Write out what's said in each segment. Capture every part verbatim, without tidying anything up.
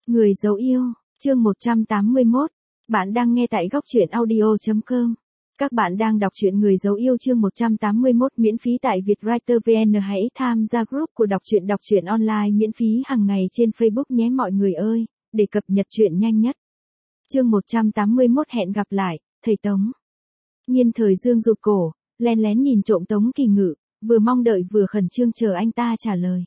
Người dấu yêu, chương một trăm tám mươi mốt. Bạn đang nghe tại góc truyện audio chấm com. Các bạn đang đọc truyện Người dấu yêu chương một trăm tám mươi mốt miễn phí tại Vietwriter vê en. Hãy tham gia group của đọc truyện đọc truyện online miễn phí hàng ngày trên Facebook nhé mọi người ơi, để cập nhật truyện nhanh nhất. Chương một trăm tám mươi mốt hẹn gặp lại, thầy Tống. Nhiên Thời Dương rụt cổ, lén lén nhìn trộm Tống Kỳ Ngự, vừa mong đợi vừa khẩn trương chờ anh ta trả lời.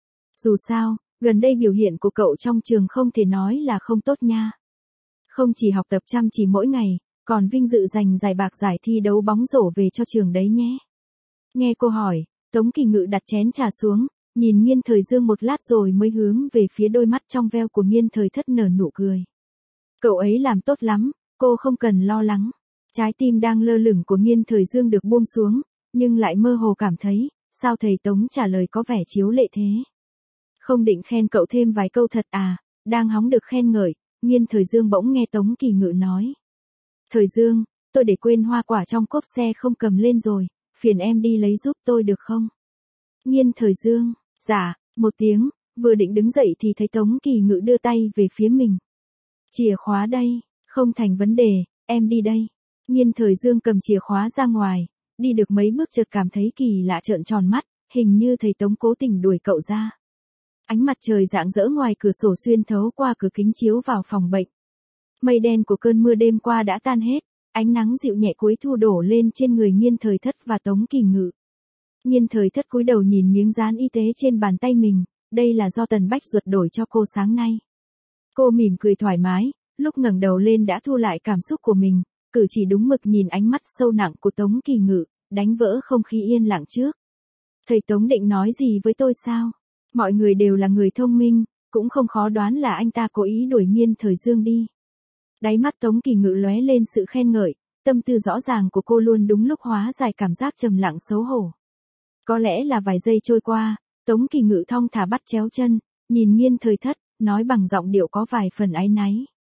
Dù sao, gần đây biểu hiện của cậu trong trường không thể nói là không tốt nha. Không chỉ học tập chăm chỉ mỗi ngày, còn vinh dự giành giải bạc giải thi đấu bóng rổ về cho trường đấy nhé. Nghe cô hỏi, Tống Kỳ Ngự đặt chén trà xuống, nhìn Nhiên Thời Dương một lát rồi mới hướng về phía đôi mắt trong veo của Nhiên Thời Thất nở nụ cười. Cậu ấy làm tốt lắm, cô không cần lo lắng. Trái tim đang lơ lửng của Nhiên Thời Dương được buông xuống, nhưng lại mơ hồ cảm thấy, sao thầy Tống trả lời có vẻ chiếu lệ thế. Không định khen cậu thêm vài câu thật à, đang hóng được khen ngợi, Nhiên Thời Dương bỗng nghe Tống Kỳ Ngự nói. Thời Dương, tôi để quên hoa quả trong cốp xe không cầm lên rồi, phiền em đi lấy giúp tôi được không? Nhiên Thời Dương, dạ, một tiếng, vừa định đứng dậy thì thấy Tống Kỳ Ngự đưa tay về phía mình. Chìa khóa đây, không thành vấn đề, em đi đây. Nhiên Thời Dương cầm chìa khóa ra ngoài, đi được mấy bước chợt cảm thấy kỳ lạ trợn tròn mắt, hình như thầy Tống cố tình đuổi cậu ra. Ánh mặt trời rạng rỡ ngoài cửa sổ xuyên thấu qua cửa kính chiếu vào phòng bệnh. Mây đen của cơn mưa đêm qua đã tan hết, ánh nắng dịu nhẹ cuối thu đổ lên trên người Nhiên Thời Thất và Tống Kỳ Ngự. Nhiên Thời Thất cúi đầu nhìn miếng dán y tế trên bàn tay mình, đây là do Tần Bách Duật đổi cho cô sáng nay. Cô mỉm cười thoải mái, lúc ngẩng đầu lên đã thu lại cảm xúc của mình, cử chỉ đúng mực nhìn ánh mắt sâu nặng của Tống Kỳ Ngự, đánh vỡ không khí yên lặng trước. Thầy Tống định nói gì với tôi sao? Mọi người đều là người thông minh, cũng không khó đoán là anh ta cố ý đuổi Nhiên Thời Dương đi. Đáy mắt Tống Kỳ Ngự lóe lên sự khen ngợi, tâm tư rõ ràng của cô luôn đúng lúc hóa giải cảm giác trầm lặng xấu hổ. Có lẽ là vài giây trôi qua, Tống Kỳ Ngự thong thả bắt chéo chân, nhìn Nhiên Thời Thất, nói bằng giọng điệu có vài phần áy náy.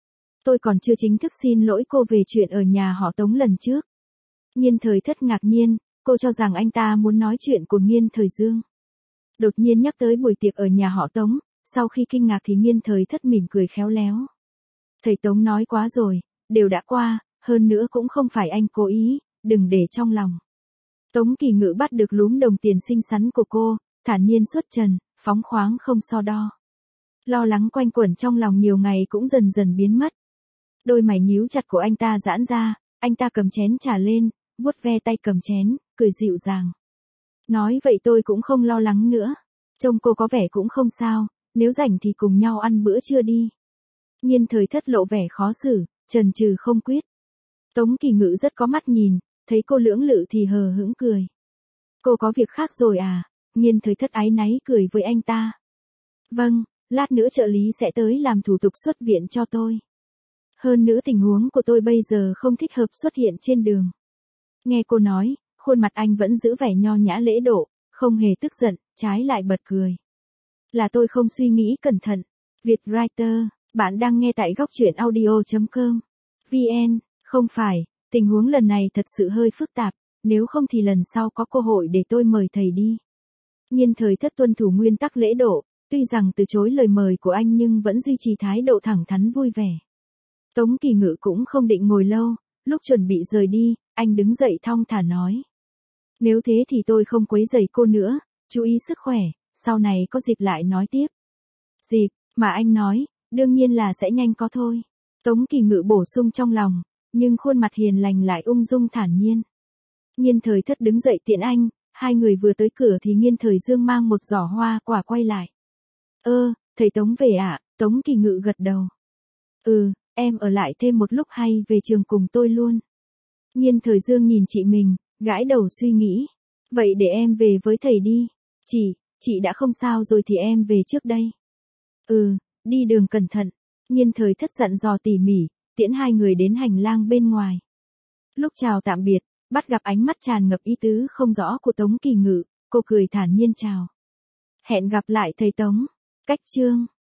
Tôi còn chưa chính thức xin lỗi cô về chuyện ở nhà họ Tống lần trước. Nhiên Thời Thất ngạc nhiên, cô cho rằng anh ta muốn nói chuyện của Nhiên Thời Dương. Đột nhiên nhắc tới buổi tiệc ở nhà họ Tống, sau khi kinh ngạc thì Nhiên Thời Thất mỉm cười khéo léo. Thầy Tống nói quá rồi, đều đã qua, hơn nữa cũng không phải anh cố ý, đừng để trong lòng. Tống Kỳ Ngự bắt được lúm đồng tiền xinh xắn của cô, thản nhiên xuất trần, phóng khoáng không so đo. Lo lắng quanh quẩn trong lòng nhiều ngày cũng dần dần biến mất. Đôi mày nhíu chặt của anh ta giãn ra, anh ta cầm chén trà lên, vuốt ve tay cầm chén, cười dịu dàng. Nói vậy tôi cũng không lo lắng nữa. Trông cô có vẻ cũng không sao, nếu rảnh thì cùng nhau ăn bữa trưa đi. Nhiên Thời Thất lộ vẻ khó xử, chần chừ không quyết. Tống Kỳ Ngự rất có mắt nhìn, thấy cô lưỡng lự thì hờ hững cười. Cô có việc khác rồi à? Nhiên Thời Thất áy náy cười với anh ta. Vâng, lát nữa trợ lý sẽ tới làm thủ tục xuất viện cho tôi. Hơn nữa tình huống của tôi bây giờ không thích hợp xuất hiện trên đường. Nghe cô nói, khuôn mặt anh vẫn giữ vẻ nho nhã lễ độ, không hề tức giận, trái lại bật cười. Là tôi không suy nghĩ cẩn thận. Vietwriter, bạn đang nghe tại góc truyện audio chấm com. vê en, không phải, tình huống lần này thật sự hơi phức tạp, nếu không thì lần sau có cơ hội để tôi mời thầy đi. Nhiên Thời Thất tuân thủ nguyên tắc lễ độ, tuy rằng từ chối lời mời của anh nhưng vẫn duy trì thái độ thẳng thắn vui vẻ. Tống Kỳ Ngự cũng không định ngồi lâu, lúc chuẩn bị rời đi, anh đứng dậy thong thả nói. Nếu thế thì tôi không quấy rầy cô nữa, chú ý sức khỏe, sau này có dịp lại nói tiếp. Dịp, mà anh nói, đương nhiên là sẽ nhanh có thôi. Tống Kỳ Ngự bổ sung trong lòng, nhưng khuôn mặt hiền lành lại ung dung thản nhiên. Nhiên Thời Thất đứng dậy tiễn anh, hai người vừa tới cửa thì Nhiên Thời Dương mang một giỏ hoa quả quay lại. Ơ, thầy Tống về ạ, à? Tống Kỳ Ngự gật đầu. Ừ, em ở lại thêm một lúc hay về trường cùng tôi luôn. Nhiên Thời Dương nhìn chị mình, gãi đầu suy nghĩ. Vậy để em về với thầy đi. Chị, chị đã không sao rồi thì em về trước đây. Ừ, đi đường cẩn thận. Nhiên Thời Thất dặn dò tỉ mỉ, tiễn hai người đến hành lang bên ngoài. Lúc chào tạm biệt, bắt gặp ánh mắt tràn ngập ý tứ không rõ của Tống Kỳ Ngự, cô cười thản nhiên chào. Hẹn gặp lại thầy Tống. Cách chương.